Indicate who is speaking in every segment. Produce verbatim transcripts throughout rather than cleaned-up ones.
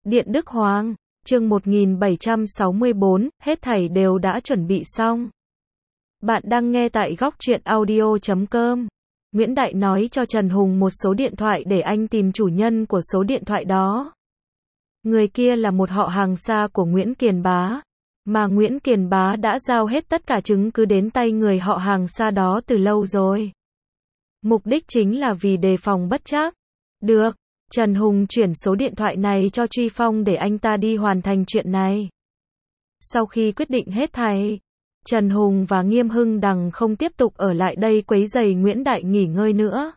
Speaker 1: Điện Đức Hoàng, chương một nghìn bảy trăm sáu mươi bốn, hết thảy đều đã chuẩn bị xong. Bạn đang nghe tại góc truyện audio chấm com. Nguyễn Đại nói cho Trần Hùng một số điện thoại để anh tìm chủ nhân của số điện thoại đó. Người kia là một họ hàng xa của Nguyễn Kiền Bá, mà Nguyễn Kiền Bá đã giao hết tất cả chứng cứ đến tay người họ hàng xa đó từ lâu rồi. Mục đích chính là vì đề phòng bất trắc. Được, Trần Hùng chuyển số điện thoại này cho Truy Phong để anh ta đi hoàn thành chuyện này. Sau khi quyết định hết thảy, Trần Hùng và Nghiêm Hưng Đằng không tiếp tục ở lại đây quấy rầy Nguyễn Đại nghỉ ngơi nữa.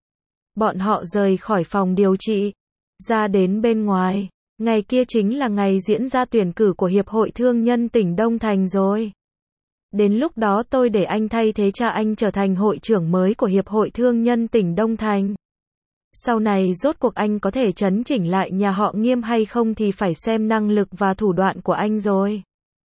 Speaker 1: Bọn họ rời khỏi phòng điều trị, ra đến bên ngoài. Ngày kia chính là ngày diễn ra tuyển cử của Hiệp hội Thương nhân tỉnh Đông Thành rồi. Đến lúc đó tôi để anh thay thế cha anh trở thành hội trưởng mới của Hiệp hội Thương nhân tỉnh Đông Thành. Sau này rốt cuộc anh có thể chấn chỉnh lại nhà họ Nghiêm hay không thì phải xem năng lực và thủ đoạn của anh rồi.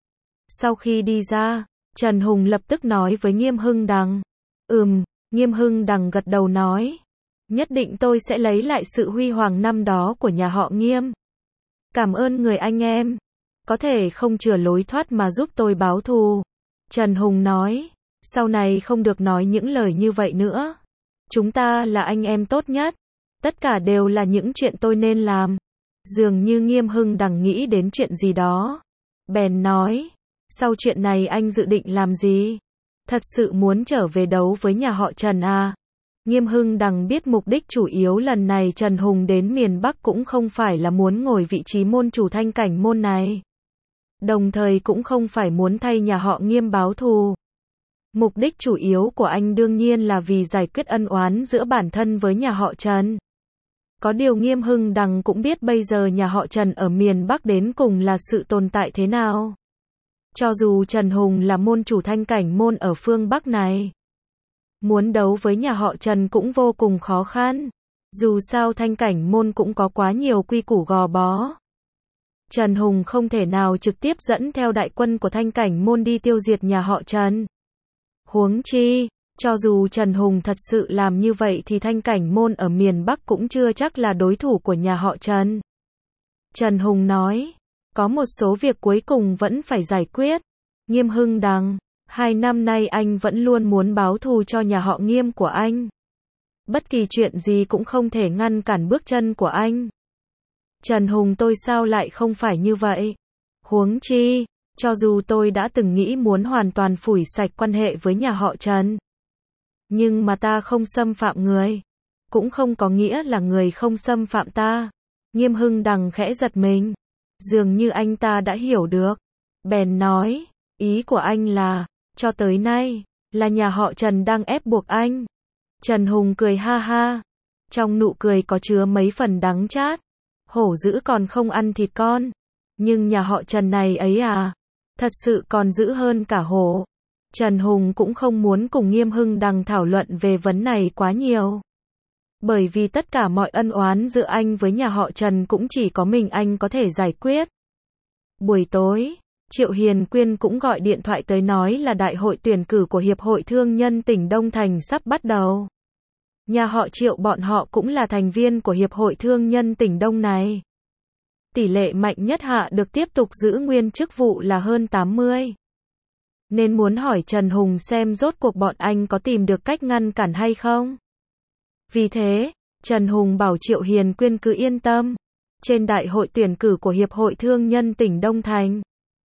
Speaker 1: Sau khi đi ra, Trần Hùng lập tức nói với Nghiêm Hưng Đằng. Ừm, Nghiêm Hưng Đằng gật đầu nói. Nhất định tôi sẽ lấy lại sự huy hoàng năm đó của nhà họ Nghiêm. Cảm ơn người anh em. Có thể không chừa lối thoát mà giúp tôi báo thù. Trần Hùng nói. Sau này không được nói những lời như vậy nữa. Chúng ta là anh em tốt nhất. Tất cả đều là những chuyện tôi nên làm. Dường như Nghiêm Hưng Đằng nghĩ đến chuyện gì đó. Bèn nói. Sau chuyện này anh dự định làm gì? Thật sự muốn trở về đấu với nhà họ Trần à? Nghiêm Hưng Đằng biết mục đích chủ yếu lần này Trần Hùng đến miền Bắc cũng không phải là muốn ngồi vị trí môn chủ thanh cảnh môn này. Đồng thời cũng không phải muốn thay nhà họ Nghiêm báo thù. Mục đích chủ yếu của anh đương nhiên là vì giải quyết ân oán giữa bản thân với nhà họ Trần. Có điều Nghiêm Hưng Đằng cũng biết bây giờ nhà họ Trần ở miền Bắc đến cùng là sự tồn tại thế nào. Cho dù Trần Hùng là môn chủ thanh cảnh môn ở phương Bắc này, muốn đấu với nhà họ Trần cũng vô cùng khó khăn. Dù sao thanh cảnh môn cũng có quá nhiều quy củ gò bó. Trần Hùng không thể nào trực tiếp dẫn theo đại quân của thanh cảnh môn đi tiêu diệt nhà họ Trần. Huống chi, cho dù Trần Hùng thật sự làm như vậy thì thanh cảnh môn ở miền Bắc cũng chưa chắc là đối thủ của nhà họ Trần. Trần Hùng nói, có một số việc cuối cùng vẫn phải giải quyết. Nghiêm Hưng Đằng, hai năm nay anh vẫn luôn muốn báo thù cho nhà họ Nghiêm của anh. Bất kỳ chuyện gì cũng không thể ngăn cản bước chân của anh. Trần Hùng tôi sao lại không phải như vậy? Huống chi, cho dù tôi đã từng nghĩ muốn hoàn toàn phủi sạch quan hệ với nhà họ Trần. Nhưng mà ta không xâm phạm người. Cũng không có nghĩa là người không xâm phạm ta. Nghiêm Hưng Đằng khẽ giật mình. Dường như anh ta đã hiểu được. Bèn nói, ý của anh là, cho tới nay, là nhà họ Trần đang ép buộc anh. Trần Hùng cười ha ha. Trong nụ cười có chứa mấy phần đắng chát. Hổ dữ còn không ăn thịt con. Nhưng nhà họ Trần này ấy à, thật sự còn dữ hơn cả hổ. Trần Hùng cũng không muốn cùng Nghiêm Hưng Đằng thảo luận về vấn này quá nhiều. Bởi vì tất cả mọi ân oán giữa anh với nhà họ Trần cũng chỉ có mình anh có thể giải quyết. Buổi tối, Triệu Hiền Quyên cũng gọi điện thoại tới nói là đại hội tuyển cử của Hiệp hội Thương nhân tỉnh Đông Thành sắp bắt đầu. Nhà họ Triệu bọn họ cũng là thành viên của Hiệp hội Thương nhân tỉnh Đông này. Tỷ lệ mạnh nhất hạ được tiếp tục giữ nguyên chức vụ là hơn tám mươi. Nên muốn hỏi Trần Hùng xem rốt cuộc bọn anh có tìm được cách ngăn cản hay không. Vì thế, Trần Hùng bảo Triệu Hiền Quyên cứ yên tâm. Trên đại hội tuyển cử của Hiệp hội Thương nhân tỉnh Đông Thành,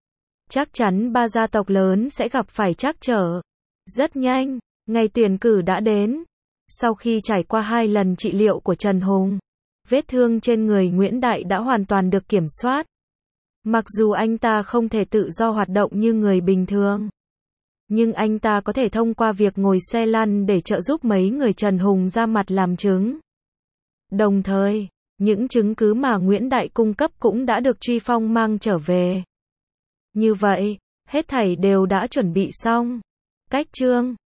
Speaker 1: chắc chắn ba gia tộc lớn sẽ gặp phải trắc trở. Rất nhanh, ngày tuyển cử đã đến. Sau khi trải qua hai lần trị liệu của Trần Hùng, vết thương trên người Nguyễn Đại đã hoàn toàn được kiểm soát. Mặc dù anh ta không thể tự do hoạt động như người bình thường, nhưng anh ta có thể thông qua việc ngồi xe lăn để trợ giúp mấy người Trần Hùng ra mặt làm chứng. Đồng thời, những chứng cứ mà Nguyễn Đại cung cấp cũng đã được Truy Phong mang trở về. Như vậy, hết thảy đều đã chuẩn bị xong. Cách chương